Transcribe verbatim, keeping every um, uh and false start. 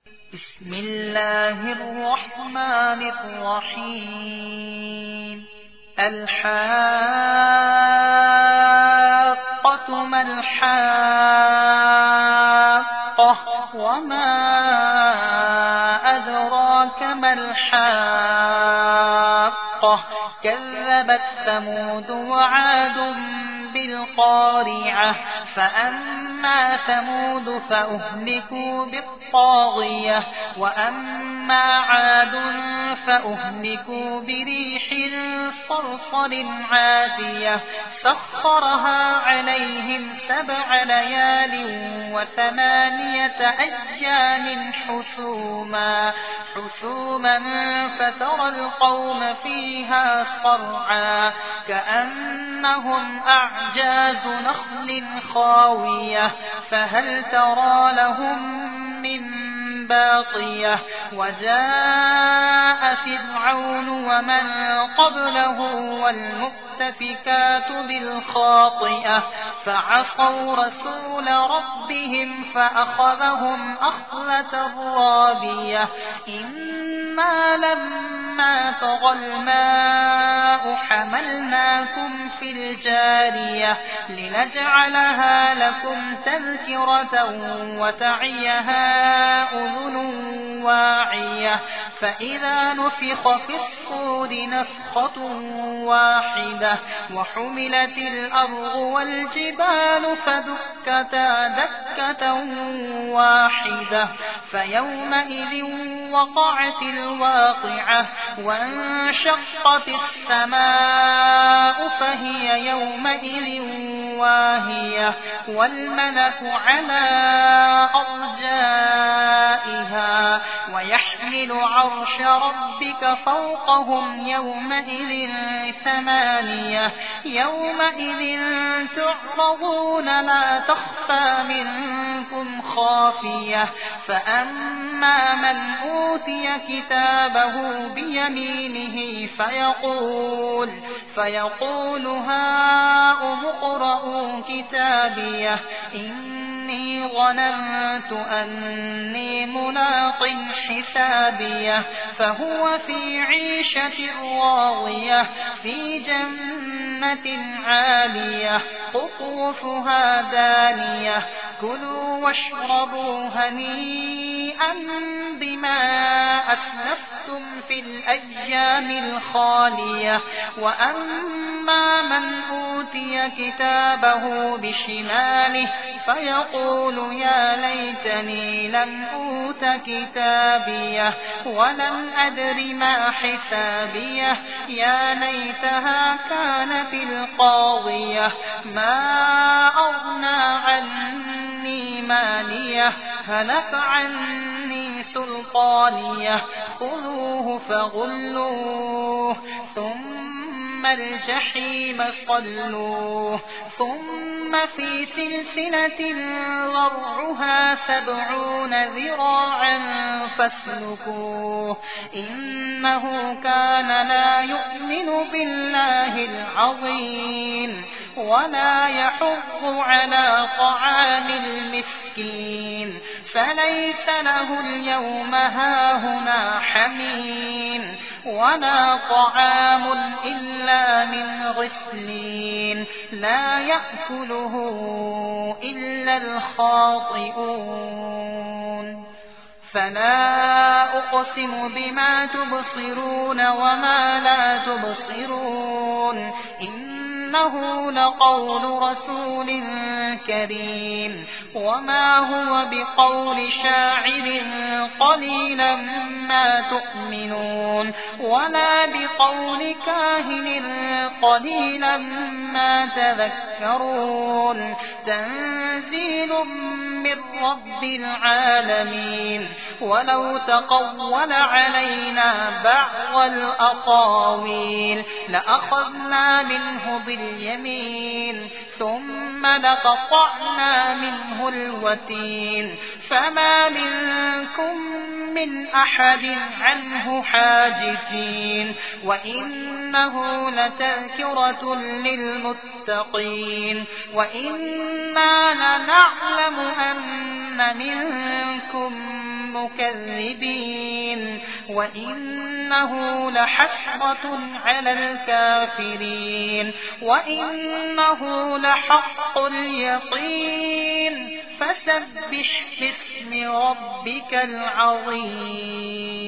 بسم الله الرحمن الرحيم الحاقة ما الحاقة وما أدراك ما الحاقة كذبت ثمود وعاد بالقارعة فأما ثمود فأهلكوا بالطاغية وأما عاد فأهلكوا بريح صرصر عاتية سخرها عليهم سبع ليال وثمانية أيام حسوما حسوما فترى القوم فيها صرعا كأنهم أعجاز نخل خاوية فهل ترى لهم من باقية وجاء فرعون ومن قبله والمؤتفكات بالخاطئة فعصوا رسول ربهم فأخذهم أخذة رابية إنا لما طغى الماء حملناكم في الجارية لنجعلها لكم تذكرة وتعيها أذن واعية فإذا نفخ في الصور نفخة واحدة وحملت الأرض والجبال فدكتا دكة واحدة فيومئذ وقعت الواقعة وانشقت السماء فهي يومئذ واهية والملك على أرجائها ويحمل عرش ربك فوقهم يومئذ ثمانية يومئذ تعرضون لا تخفى منكم خافية فأما من أوتي كتابه بيمينه فيقول فيقول هاؤم اقرءوا كتابيه إني ظننت أني ملاق حسابيه فهو في عيشة راضية في جنة عالية قطوفها دانية كلوا واشربوا هنيئا بما أسلفتم في الأيام الخالية وأما من أوتي كتابه بشماله فيقول يا ليتني لم أوت كتابيه ولم أدر ما حسابيه يا ليتها كانت القاضية ما أغنى عني ماليه هلك عني سلطانيه خذوه فغلوه ثم الجحيم صلوه ثم في سلسلة ذرعها سبعون ذراعا فاسلكوه إنه كان لا يؤمن بالله العظيم ولا يحض على طعام المسكين فليس له اليوم هاهنا حميم ولا طعام إلا من غسلين لا يأكله إلا الخاطئون فلا أقسم بما تبصرون وما لا تبصرون إنه لقول رسول كريم وما هو بقول شاعر قليلا ما تؤمنون ولا بقول كاهن قليلا ما تذكرون تنزيل من رب العالمين ولو تقول علينا بعض الأقاويل لأخذنا منه باليمين ثم لقطعنا منه الوتين فما منكم من أحد عنه حاجزين وإنه لتذكرة للمتقين وإنا لنعلم أن منكم مكذبين وإنه لحسرة على الكافرين وإنه لحق اليقين فسبح باسم ربك العظيم.